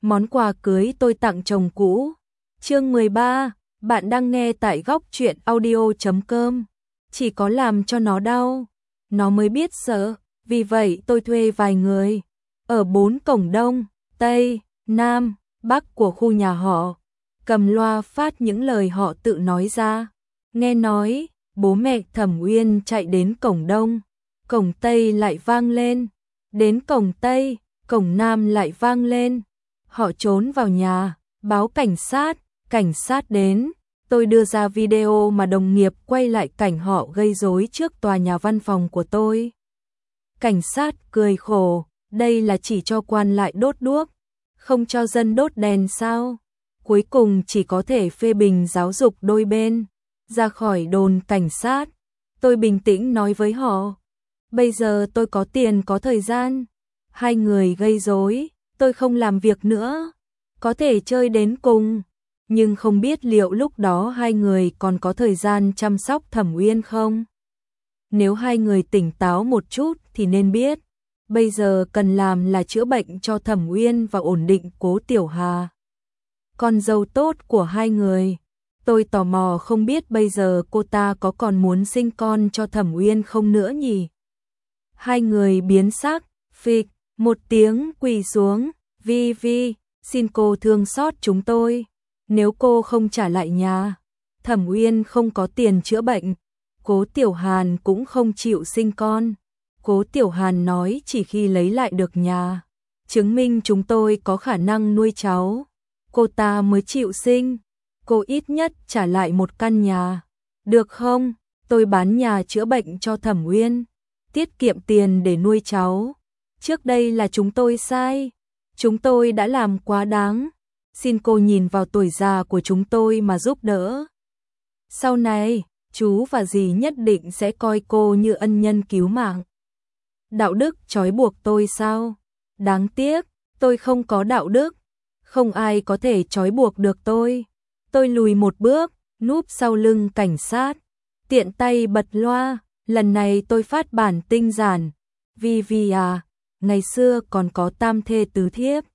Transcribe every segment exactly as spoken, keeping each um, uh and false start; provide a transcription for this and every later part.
món quà cưới tôi tặng chồng cũ. Chương mười ba, bạn đang nghe tại góc truyện audio chấm com. Chỉ có làm cho nó đau, nó mới biết sợ, vì vậy tôi thuê vài người ở bốn cổng Đông, Tây, Nam, Bắc của khu nhà họ, cầm loa phát những lời họ tự nói ra. Nghe nói, bố mẹ Thẩm Uyên chạy đến cổng Đông, cổng Tây lại vang lên, đến cổng Tây, cổng Nam lại vang lên. Họ trốn vào nhà, báo cảnh sát, cảnh sát đến. Tôi đưa ra video mà đồng nghiệp quay lại cảnh họ gây rối trước tòa nhà văn phòng của tôi. Cảnh sát cười khổ, đây là chỉ cho quan lại đốt đuốc, không cho dân đốt đèn sao? Cuối cùng chỉ có thể phê bình giáo dục đôi bên. Ra khỏi đồn cảnh sát, tôi bình tĩnh nói với họ, bây giờ tôi có tiền có thời gian. Hai người gây rối, tôi không làm việc nữa, có thể chơi đến cùng. Nhưng không biết liệu lúc đó hai người còn có thời gian chăm sóc Thẩm Uyên không? Nếu hai người tỉnh táo một chút thì nên biết, bây giờ cần làm là chữa bệnh cho Thẩm Uyên và ổn định Cố Tiểu Hà, con dâu tốt của hai người. Tôi tò mò không biết bây giờ cô ta có còn muốn sinh con cho Thẩm Uyên không nữa nhỉ? Hai người biến sắc, phịch, một tiếng quỳ xuống, Vi Vi, xin cô thương xót chúng tôi. Nếu cô không trả lại nhà, Thẩm Uyên không có tiền chữa bệnh, Cố Tiểu Hàn cũng không chịu sinh con. Cố Tiểu Hàn nói chỉ khi lấy lại được nhà, chứng minh chúng tôi có khả năng nuôi cháu, cô ta mới chịu sinh. Cô ít nhất trả lại một căn nhà, được không? Tôi bán nhà chữa bệnh cho Thẩm Uyên, tiết kiệm tiền để nuôi cháu. Trước đây là chúng tôi sai, chúng tôi đã làm quá đáng. Xin cô nhìn vào tuổi già của chúng tôi mà giúp đỡ. Sau này, chú và dì nhất định sẽ coi cô như ân nhân cứu mạng. Đạo đức trói buộc tôi sao? Đáng tiếc, tôi không có đạo đức, không ai có thể trói buộc được tôi. Tôi lùi một bước, núp sau lưng cảnh sát, tiện tay bật loa. Lần này tôi phát bản tinh giản. Vi Vi à, ngày xưa còn có tam thê tứ thiếp.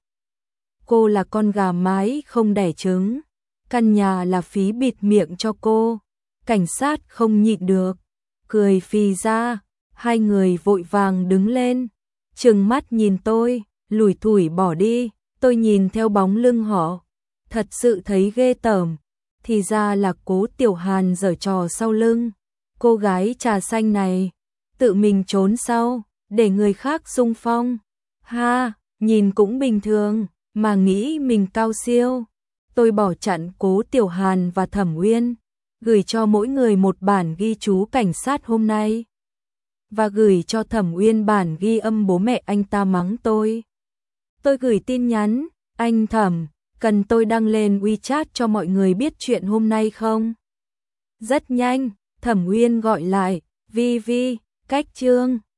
Cô là con gà mái không đẻ trứng, căn nhà là phí bịt miệng cho cô. Cảnh sát không nhịn được, cười phì ra. Hai người vội vàng đứng lên, trừng mắt nhìn tôi, lủi thủi bỏ đi. Tôi nhìn theo bóng lưng họ, thật sự thấy ghê tởm. Thì ra là Cố Tiểu Hàn giở trò sau lưng. Cô gái trà xanh này tự mình trốn sau, để người khác xung phong. Ha, nhìn cũng bình thường, mà nghĩ mình cao siêu. Tôi bỏ chặn Cố Tiểu Hàn và Thẩm Uyên, gửi cho mỗi người một bản ghi chú cảnh sát hôm nay, và gửi cho Thẩm Uyên bản ghi âm bố mẹ anh ta mắng tôi. Tôi gửi tin nhắn, anh Thẩm, cần tôi đăng lên WeChat cho mọi người biết chuyện hôm nay không? Rất nhanh, Thẩm Uyên gọi lại, Vi Vi, cách chương.